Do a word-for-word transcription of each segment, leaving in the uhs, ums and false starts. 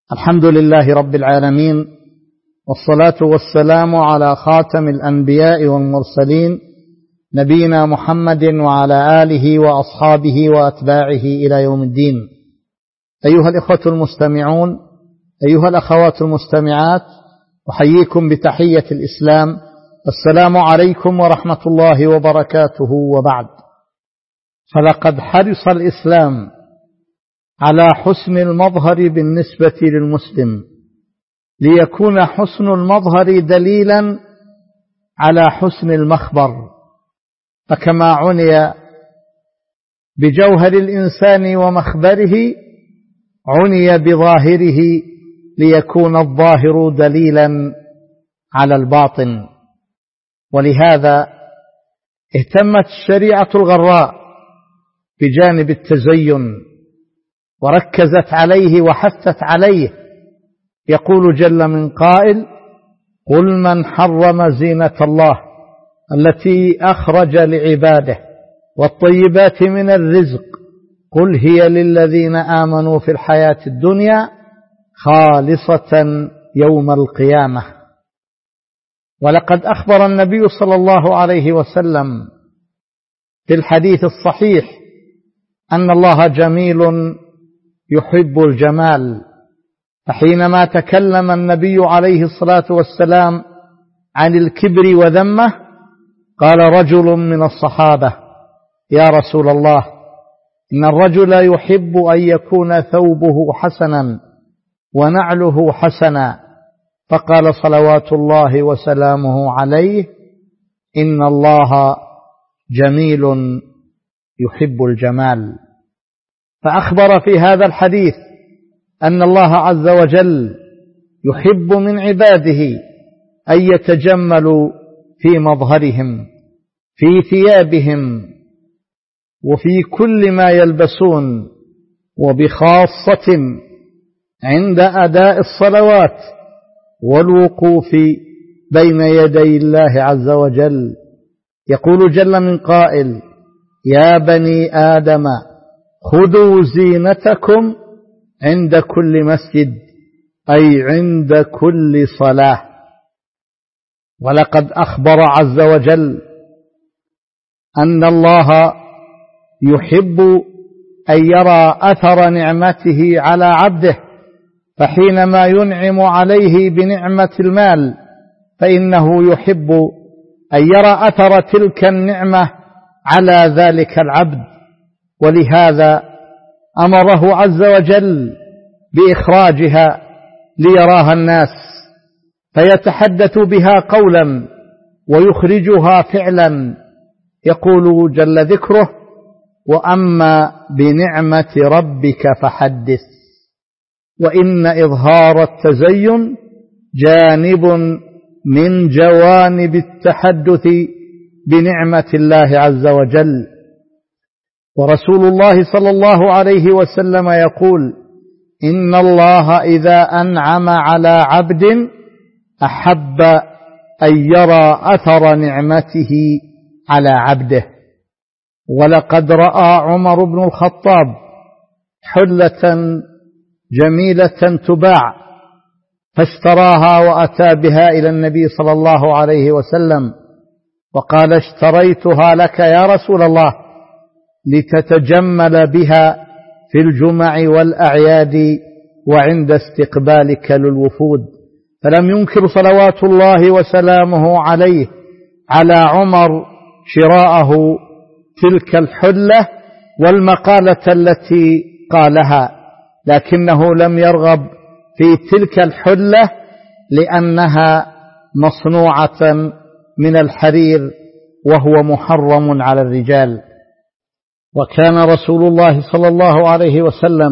الحمد لله رب العالمين، والصلاة والسلام على خاتم الأنبياء والمرسلين نبينا محمد وعلى آله وأصحابه وأتباعه إلى يوم الدين. أيها الإخوة المستمعون، أيها الأخوات المستمعات، أحييكم بتحية الإسلام. السلام عليكم ورحمة الله وبركاته. وبعد، فلقد حرص الإسلام على حسن المظهر بالنسبة للمسلم، ليكون حسن المظهر دليلا على حسن المخبر، فكما عني بجوهر الإنسان ومخبره عني بظاهره، ليكون الظاهر دليلا على الباطن. ولهذا اهتمت الشريعة الغراء بجانب التزين وركزت عليه وحثت عليه. يقول جل من قائل: قل من حرم زينة الله التي أخرج لعباده والطيبات من الرزق قل هي للذين آمنوا في الحياة الدنيا خالصة يوم القيامة. ولقد أخبر النبي صلى الله عليه وسلم في الحديث الصحيح أن الله جميل يحب الجمال، فحينما تكلم النبي عليه الصلاة والسلام عن الكبر وذمه قال رجل من الصحابة: يا رسول الله، إن الرجل يحب أن يكون ثوبه حسنا ونعله حسنا، فقال صلوات الله وسلامه عليه: إن الله جميل يحب الجمال. فأخبر في هذا الحديث أن الله عز وجل يحب من عباده أن يتجملوا في مظهرهم، في ثيابهم، وفي كل ما يلبسون، وبخاصة عند أداء الصلوات والوقوف بين يدي الله عز وجل. يقول جل من قائل: يا بني آدم خذوا زينتكم عند كل مسجد، أي عند كل صلاة. ولقد أخبر عز وجل أن الله يحب أن يرى أثر نعمته على عبده، فحينما ينعم عليه بنعمة المال فإنه يحب أن يرى أثر تلك النعمة على ذلك العبد. ولهذا أمره عز وجل بإخراجها ليراها الناس، فيتحدث بها قولا ويخرجها فعلا. يقول جل ذكره: وأما بنعمة ربك فحدث. وإن إظهار التزين جانب من جوانب التحدث بنعمة الله عز وجل. ورسول الله صلى الله عليه وسلم يقول: إن الله إذا أنعم على عبد أحب أن يرى أثر نعمته على عبده. ولقد رأى عمر بن الخطاب حلة جميلة تباع فاشتراها وأتى بها إلى النبي صلى الله عليه وسلم وقال: اشتريتها لك يا رسول الله لتتجمل بها في الجمع والأعياد وعند استقبالك للوفود. فلم ينكر صلوات الله وسلامه عليه على عمر شراءه تلك الحلة والمقالة التي قالها، لكنه لم يرغب في تلك الحلة لأنها مصنوعة من الحرير وهو محرم على الرجال. وكان رسول الله صلى الله عليه وسلم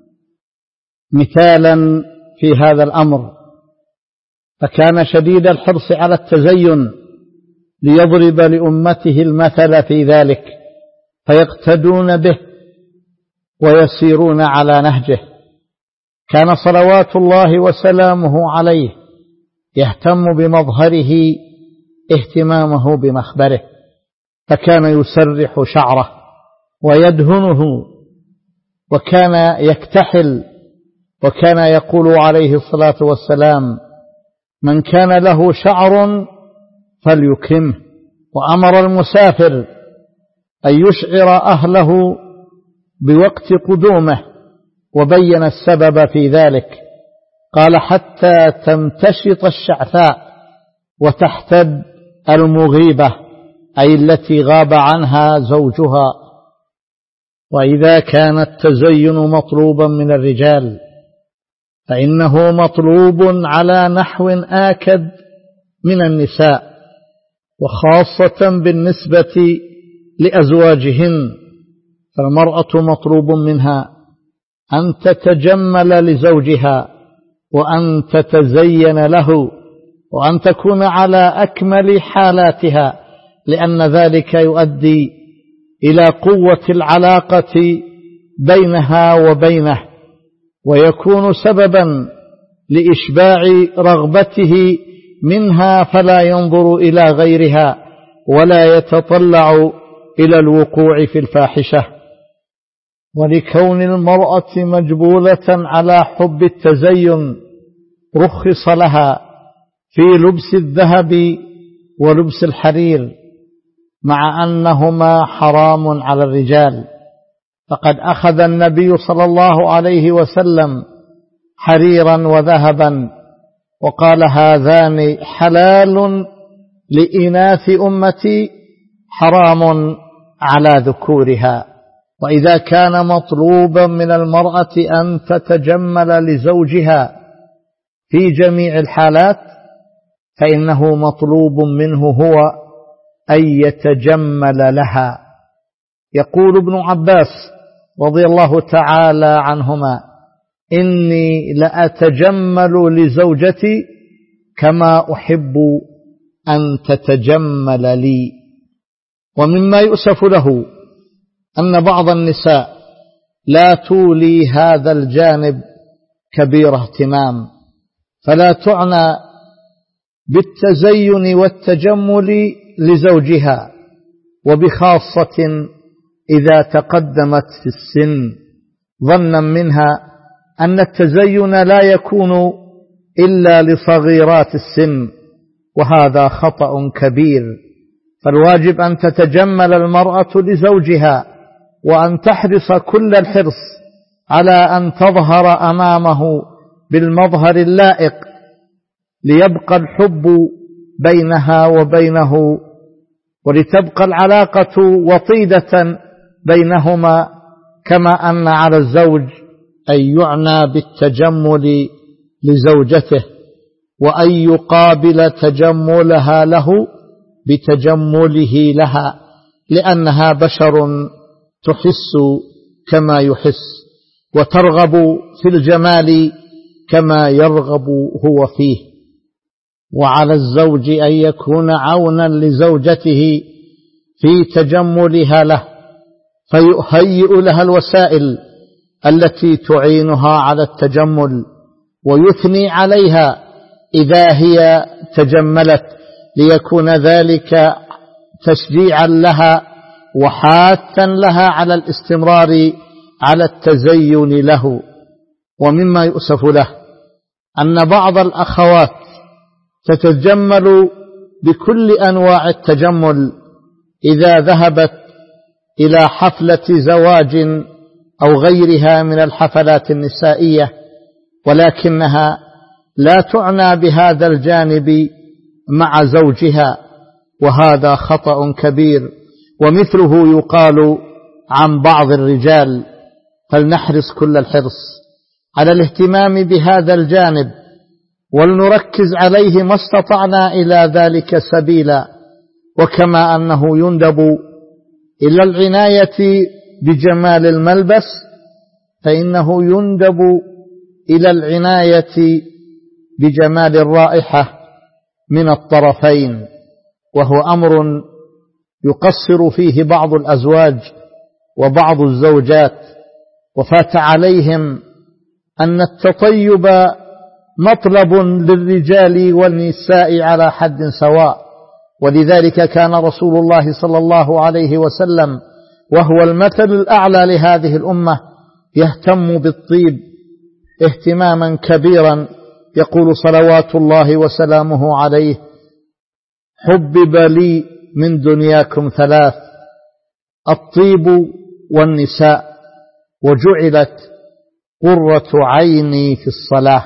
مثالا في هذا الأمر، فكان شديد الحرص على التزين ليضرب لأمته المثل في ذلك فيقتدون به ويسيرون على نهجه. كان صلوات الله وسلامه عليه يهتم بمظهره اهتمامه بمخبره، فكان يسرح شعره ويدهنه، وكان يكتحل وكان يقول عليه الصلاة والسلام: من كان له شعر فليكرمه. وأمر المسافر أن يشعر أهله بوقت قدومه، وبين السبب في ذلك، قال: حتى تمتشط الشعثاء وتحتد المغيبة، أي التي غاب عنها زوجها. وإذا كان التزين مطلوبا من الرجال فإنه مطلوب على نحو آكد من النساء، وخاصة بالنسبة لأزواجهن، فالمرأة مطلوب منها أن تتجمل لزوجها، وأن تتزين له، وأن تكون على أكمل حالاتها، لأن ذلك يؤدي إلى قوة العلاقة بينها وبينه، ويكون سببا لإشباع رغبته منها، فلا ينظر إلى غيرها ولا يتطلع إلى الوقوع في الفاحشة. ولكون المرأة مجبولة على حب التزين رخص لها في لبس الذهب ولبس الحرير، مع أنهما حرام على الرجال، فقد أخذ النبي صلى الله عليه وسلم حريرا وذهبا وقال: هذان حلال لإناث أمتي حرام على ذكورها. وإذا كان مطلوبا من المرأة أن تتجمل لزوجها في جميع الحالات، فإنه مطلوب منه هو أن يتجمل لها. يقول ابن عباس رضي الله تعالى عنهما: إني لأتجمل لزوجتي كما أحب أن تتجمل لي. ومما يؤسف له أن بعض النساء لا تولي هذا الجانب كبير اهتمام، فلا تعنى بالتزين والتجمل لزوجها، وبخاصة إذا تقدمت في السن، ظنا منها أن التزين لا يكون إلا لصغيرات السن، وهذا خطأ كبير. فالواجب أن تتجمل المرأة لزوجها، وأن تحرص كل الحرص على أن تظهر أمامه بالمظهر اللائق، ليبقى الحب بينها وبينه، ولتبقى العلاقة وطيدة بينهما، كما أن على الزوج أن يعنى بالتجمل لزوجته، وأن يقابل تجملها له بتجمله لها، لأنها بشر تحس كما يحس، وترغب في الجمال كما يرغب هو فيه. وعلى الزوج أن يكون عونا لزوجته في تجملها له، فيهيئ لها الوسائل التي تعينها على التجمل، ويثني عليها إذا هي تجملت، ليكون ذلك تشجيعا لها وحاثا لها على الاستمرار على التزين له. ومما يؤسف له أن بعض الأخوات تتجمل بكل أنواع التجمل إذا ذهبت إلى حفلة زواج أو غيرها من الحفلات النسائية، ولكنها لا تعنى بهذا الجانب مع زوجها، وهذا خطأ كبير، ومثله يقال عن بعض الرجال. فلنحرص كل الحرص على الاهتمام بهذا الجانب، ولنركز عليه ما استطعنا إلى ذلك سبيلا. وكما أنه يندب إلى العناية بجمال الملبس، فإنه يندب إلى العناية بجمال الرائحة من الطرفين، وهو أمر يقصر فيه بعض الأزواج وبعض الزوجات، وفات عليهم أن التطيب مطلب للرجال والنساء على حد سواء. ولذلك كان رسول الله صلى الله عليه وسلم وهو المثل الأعلى لهذه الأمة يهتم بالطيب اهتماما كبيرا، يقول صلوات الله وسلامه عليه: حبب لي من دنياكم ثلاث: الطيب والنساء، وجعلت قرة عيني في الصلاة.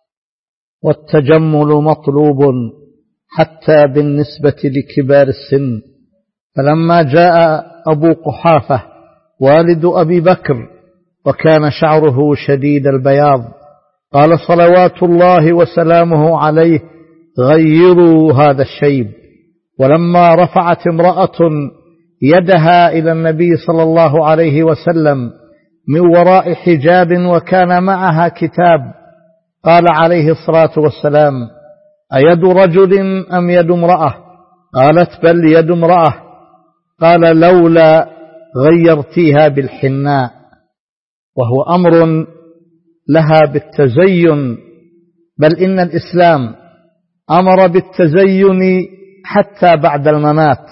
والتجمل مطلوب حتى بالنسبة لكبار السن، فلما جاء أبو قحافة والد أبي بكر وكان شعره شديد البياض، قال صلوات الله وسلامه عليه: غيروا هذا الشيب. ولما رفعت امرأة يدها إلى النبي صلى الله عليه وسلم من وراء حجاب وكان معها كتاب، قال عليه الصلاة والسلام: أيد رجل أم يد امرأة؟ قالت: بل يد امرأة. قال: لولا غيرتيها بالحناء. وهو أمر لها بالتزين، بل إن الإسلام أمر بالتزين حتى بعد الممات،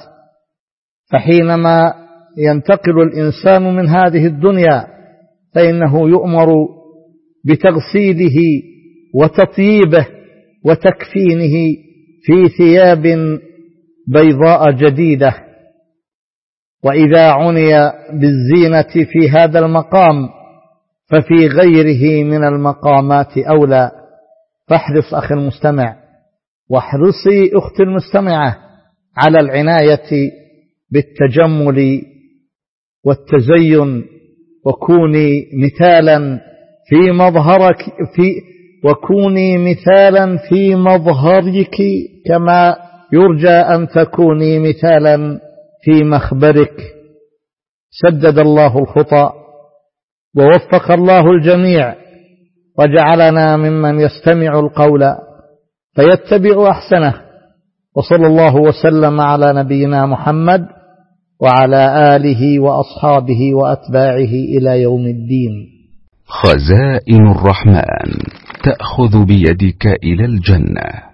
فحينما ينتقل الإنسان من هذه الدنيا فإنه يؤمر بتغسيله وتطييبه وتكفينه في ثياب بيضاء جديدة. وإذا عني بالزينة في هذا المقام ففي غيره من المقامات أولى. فاحرص أخي المستمع، واحرصي أختي المستمعة على العناية بالتجمل والتزين، وكوني مثالا في مظهرك في وكوني مثالا في مظهرك كما يرجى أن تكوني مثالا في مخبرك. سدد الله الخطى ووفق الله الجميع، وجعلنا ممن يستمع القول فيتبع أحسنه. وصلى الله وسلم على نبينا محمد وعلى آله وأصحابه وأتباعه إلى يوم الدين. خزائن الرحمن تأخذ بيدك إلى الجنة.